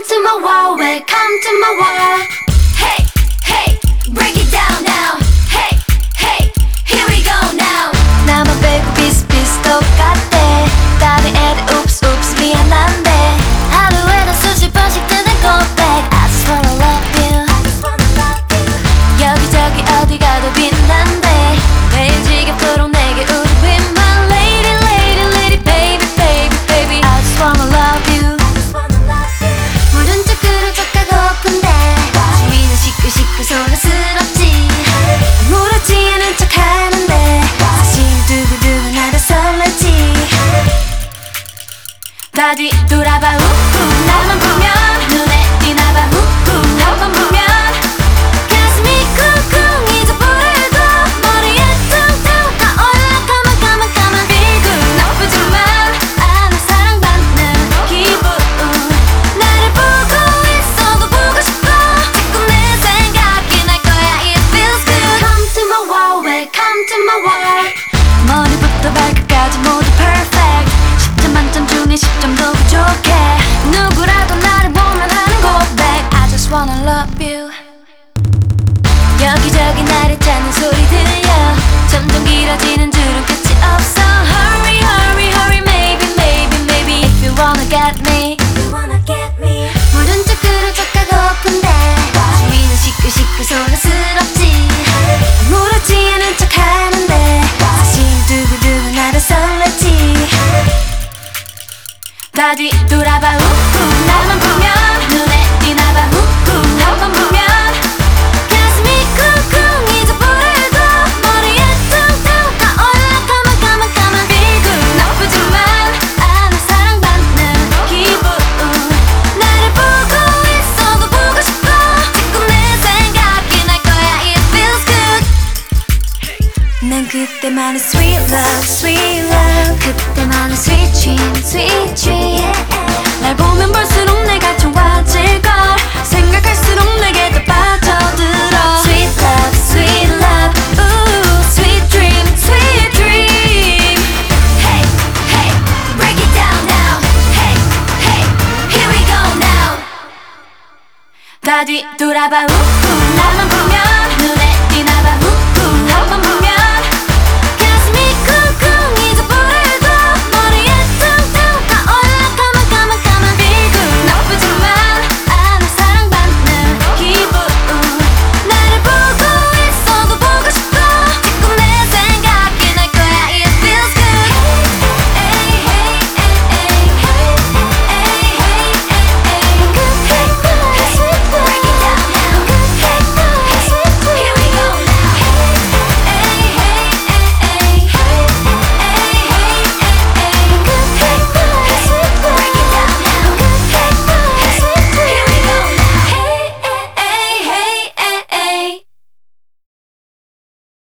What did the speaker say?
to my world, welcome to my world. Hey, hey, break it down now. Hey, hey, here we go now. 나만 빼고 비슷비슷 똑같대. 다른 애들 oops oops 미안한데 하루에도 수십 번씩 뜨는 고백. I just wanna love you. 여기저기 어디 가도 빛난대. 매일 지겹도록 내게 우리 be my lady, lady, lady, baby, baby, baby. I just wanna love you. 모른 척 그런 척 하고픈데 주위는 시끌시끌 소란스럽지. 아무렇지 않은 척 하는데 사실 두고두고 나도 설레지. 나 뒤돌아봐 우후 나만 보면 눈에 띄나봐 우후 한번 보면 가슴이 쿵쿵 이제 부르고 머리에 퉁퉁 떠올라 come on come on 비굴 나쁘지만 않아 사랑받는 기분. 나를 보고 있어도 보고 싶어 자꾸 내 생각이 날 거야. It feels good. Come to my world, welcome to my world. 머리부터 발끝까지 모두 perfect. 10점 만점 중에 10점도 부족해. 누구라도 나를 보면 하는 고백. I just wanna love you. 여기저기 나를 찾는 소리 들려. 점점 길어지는 줄은 끝이 없어. Hurry hurry hurry maybe maybe maybe if you wanna get me. 모른 척 그런 척 하고픈데 주위는 시끌시끌 소란스럽지. 아무렇지 않은 척 하는데 사실 두고두고 나를 설레지. 나 뒤돌아봐 우후 나만 보면 눈에 띄나봐 우후 한번 보면 가슴이 쿵쿵 이제 부르고 머리에 퉁퉁 떠올라 come on 비굴 나쁘지만 않아 사랑받는 기분. 나를 보고 있어도 보고 싶어 자꾸 내 생각이 날 거야. It feels good. 난 그때만의 sweet love sweet love 그때만의 sweet dream sweet dream. 날 보면 볼수록 내가 좋아질걸 생각할수록 내게 더 빠져들어. Sweet love sweet love ooh sweet dream sweet dream. Hey hey break it down now. Hey hey here we go now. 나 뒤돌아봐 우후 나만 보면